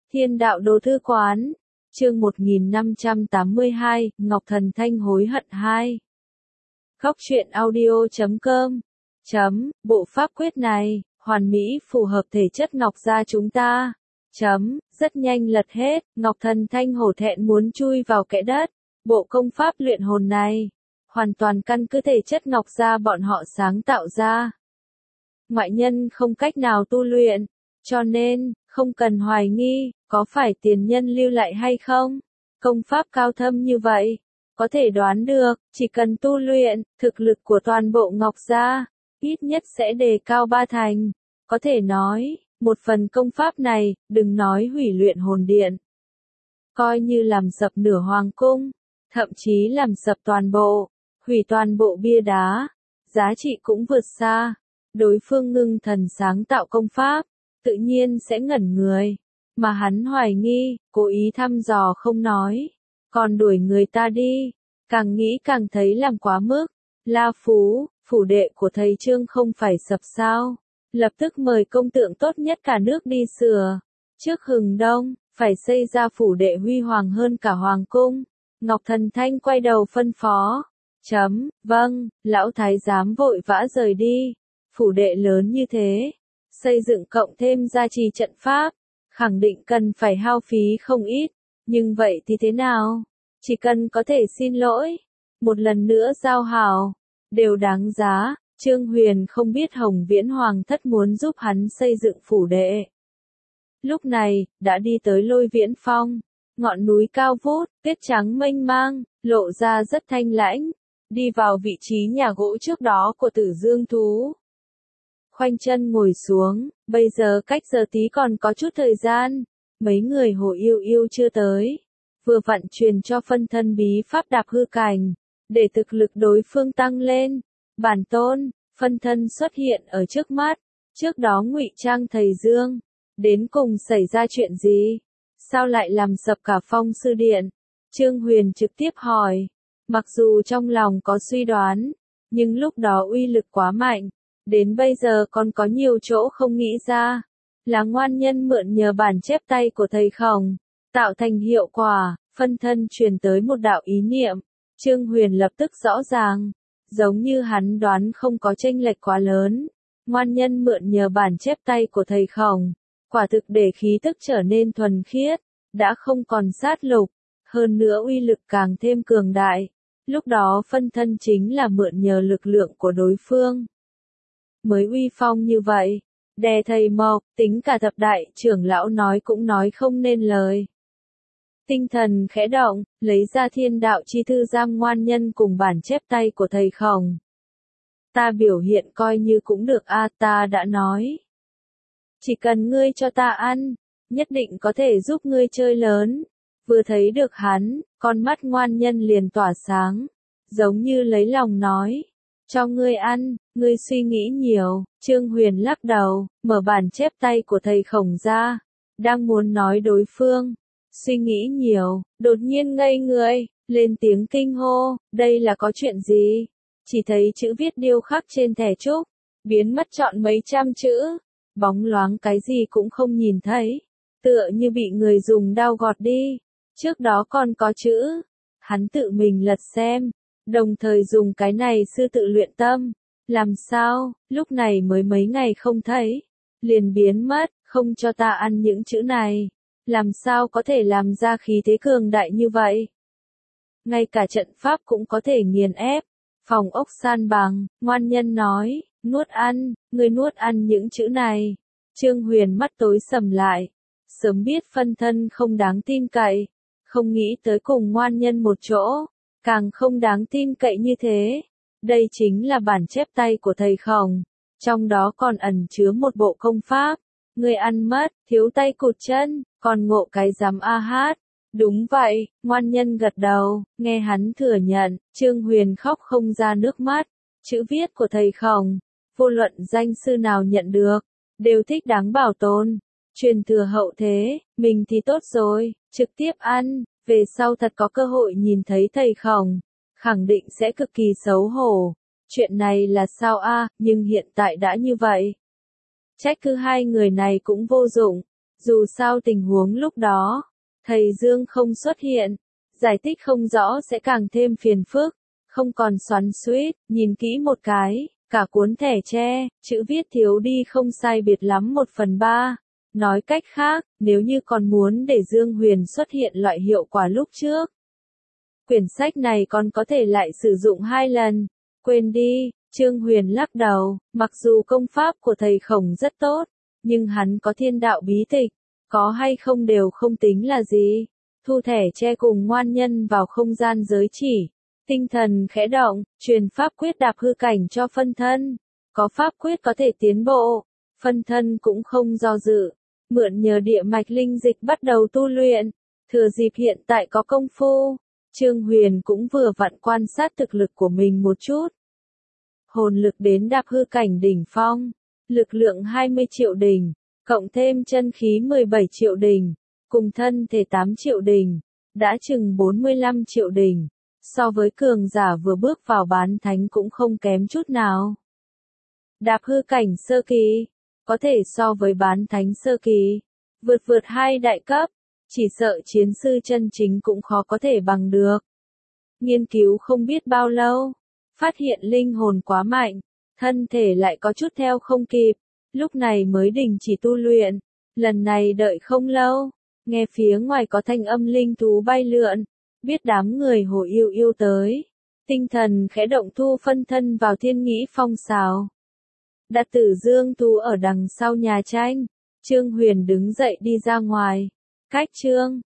Thiên đạo đồ thư quán, chương 1582, Ngọc Thần Thanh hối hận 2. Góc truyện audio.com bộ pháp quyết này, hoàn mỹ phù hợp thể chất Ngọc gia chúng ta. Rất nhanh lật hết, Ngọc Thần Thanh hổ thẹn muốn chui vào kẽ đất. Bộ công pháp luyện hồn này, hoàn toàn căn cứ thể chất Ngọc gia bọn họ sáng tạo ra. Ngoại nhân không cách nào tu luyện, cho nên, không cần hoài nghi, có phải tiền nhân lưu lại hay không? Công pháp cao thâm như vậy, có thể đoán được, chỉ cần tu luyện, thực lực của toàn bộ Ngọc gia, ít nhất sẽ đề cao 3 thành. Có thể nói, một phần công pháp này, đừng nói hủy luyện hồn điện. Coi như làm sập nửa hoàng cung, thậm chí làm sập toàn bộ, hủy toàn bộ bia đá, giá trị cũng vượt xa. Đối phương Ngưng Thần sáng tạo công pháp, tự nhiên sẽ ngẩn người, mà hắn hoài nghi, cố ý thăm dò không nói, còn đuổi người ta đi, càng nghĩ càng thấy làm quá mức. La Phú, phủ đệ của thầy Trương không phải sập sao, lập tức mời công tượng tốt nhất cả nước đi sửa, trước hừng đông, phải xây ra phủ đệ huy hoàng hơn cả hoàng cung. Ngọc Thần Thanh quay đầu phân phó, vâng, lão thái giám vội vã rời đi. Phủ đệ lớn như thế, xây dựng cộng thêm gia trì trận pháp, khẳng định cần phải hao phí không ít, nhưng vậy thì thế nào? Chỉ cần có thể xin lỗi, một lần nữa giao hảo, đều đáng giá. Trương Huyền không biết Hồng Viễn Hoàng thất muốn giúp hắn xây dựng phủ đệ. Lúc này, đã đi tới Lôi Viễn Phong, ngọn núi cao vút, tuyết trắng mênh mang, lộ ra rất thanh lãnh, đi vào vị trí nhà gỗ trước đó của Tử Dương thú. Khoanh chân ngồi xuống, bây giờ cách giờ tí còn có chút thời gian, mấy người Hồ Yêu Yêu chưa tới, vừa vặn truyền cho phân thân bí pháp đạp hư cảnh, để thực lực đối phương tăng lên. Bản tôn, phân thân xuất hiện ở trước mắt, trước đó ngụy trang thầy Dương, đến cùng xảy ra chuyện gì? Sao lại làm sập cả Phong sư điện? Trương Huyền trực tiếp hỏi, mặc dù trong lòng có suy đoán, nhưng lúc đó uy lực quá mạnh. Đến bây giờ còn có nhiều chỗ không nghĩ ra, là ngoan nhân mượn nhờ bản chép tay của thầy Khổng, tạo thành hiệu quả, phân thân truyền tới một đạo ý niệm, Trương Huyền lập tức rõ ràng, giống như hắn đoán không có chênh lệch quá lớn, ngoan nhân mượn nhờ bản chép tay của thầy Khổng, quả thực để khí tức trở nên thuần khiết, đã không còn sát lục, hơn nữa uy lực càng thêm cường đại, lúc đó phân thân chính là mượn nhờ lực lượng của đối phương. Mới uy phong như vậy, đè thầy Mộc, tính cả thập đại trưởng lão nói cũng nói không nên lời. Tinh thần khẽ động, lấy ra thiên đạo chi thư giam ngoan nhân cùng bản chép tay của thầy Khổng. Ta biểu hiện coi như cũng được ta đã nói. Chỉ cần ngươi cho ta ăn, nhất định có thể giúp ngươi chơi lớn. Vừa thấy được hắn, con mắt ngoan nhân liền tỏa sáng, giống như lấy lòng nói. Cho ngươi ăn, ngươi suy nghĩ nhiều. Trương Huyền lắc đầu, mở bản chép tay của thầy Khổng ra, đang muốn nói đối phương. Suy nghĩ nhiều, đột nhiên ngây người, lên tiếng kinh hô, đây là có chuyện gì? Chỉ thấy chữ viết điêu khắc trên thẻ trúc, biến mất trọn mấy trăm chữ, bóng loáng cái gì cũng không nhìn thấy, tựa như bị người dùng dao gọt đi. Trước đó còn có chữ, hắn tự mình lật xem, đồng thời dùng cái này sư tự luyện tâm. Làm sao, lúc này mới mấy ngày không thấy, liền biến mất, không cho ta ăn những chữ này. Làm sao có thể làm ra khí thế cường đại như vậy? Ngay cả trận pháp cũng có thể nghiền ép. Phòng ốc san bằng, ngoan nhân nói, nuốt ăn, ngươi nuốt ăn những chữ này. Trương Huyền mắt tối sầm lại, sớm biết phân thân không đáng tin cậy, không nghĩ tới cùng ngoan nhân một chỗ, càng không đáng tin cậy như thế. Đây chính là bản chép tay của thầy Khổng, trong đó còn ẩn chứa một bộ công pháp. Ngươi ăn mất, thiếu tay cụt chân, còn ngộ cái rắm a hát. Đúng vậy, ngoan nhân gật đầu, nghe hắn thừa nhận, Trương Huyền khóc không ra nước mắt. Chữ viết của thầy Khổng, vô luận danh sư nào nhận được, đều thích đáng bảo tồn, truyền thừa hậu thế, mình thì tốt rồi, trực tiếp ăn, về sau thật có cơ hội nhìn thấy thầy Khổng, khẳng định sẽ cực kỳ xấu hổ. Chuyện này là sao nhưng hiện tại đã như vậy. Trách cứ hai người này cũng vô dụng, Dù sao tình huống lúc đó, thầy Dương không xuất hiện, giải thích không rõ sẽ càng thêm phiền phức, không còn xoắn xuýt, nhìn kỹ một cái, cả cuốn thẻ tre, chữ viết thiếu đi không sai biệt lắm 1/3. Nói cách khác, nếu như còn muốn để Dương Huyền xuất hiện loại hiệu quả lúc trước, quyển sách này còn có thể lại sử dụng 2 lần. Quên đi, Trương Huyền lắc đầu, mặc dù công pháp của thầy Khổng rất tốt, nhưng hắn có thiên đạo bí tịch, có hay không đều không tính là gì. Thu thẻ che cùng ngoan nhân vào không gian giới chỉ, tinh thần khẽ động, truyền pháp quyết đạp hư cảnh cho phân thân. Có pháp quyết có thể tiến bộ, phân thân cũng không do dự, mượn nhờ địa mạch linh dịch bắt đầu tu luyện. Thừa dịp hiện tại có công phu, Trương Huyền cũng vừa vặn quan sát thực lực của mình một chút. Hồn lực đến đạp hư cảnh đỉnh phong, lực lượng 20 triệu đỉnh, cộng thêm chân khí 17 triệu đỉnh, cùng thân thể 8 triệu đỉnh, đã chừng 45 triệu đỉnh. So với cường giả vừa bước vào bán thánh cũng không kém chút nào. Đạp hư cảnh sơ kỳ, có thể so với bán thánh sơ kỳ, vượt 2 đại cấp, chỉ sợ chiến sư chân chính cũng khó có thể bằng được. Nghiên cứu không biết bao lâu, phát hiện linh hồn quá mạnh, thân thể lại có chút theo không kịp, lúc này mới đình chỉ tu luyện. Lần này đợi không lâu, nghe phía ngoài có thanh âm linh thú bay lượn, biết đám người Hồ Yêu Yêu tới, tinh thần khẽ động thu phân thân vào Thiên Nghĩ Phong xào. Đặt Tử Dương thú ở đằng sau nhà tranh, Trương Huyền đứng dậy đi ra ngoài, cách Trương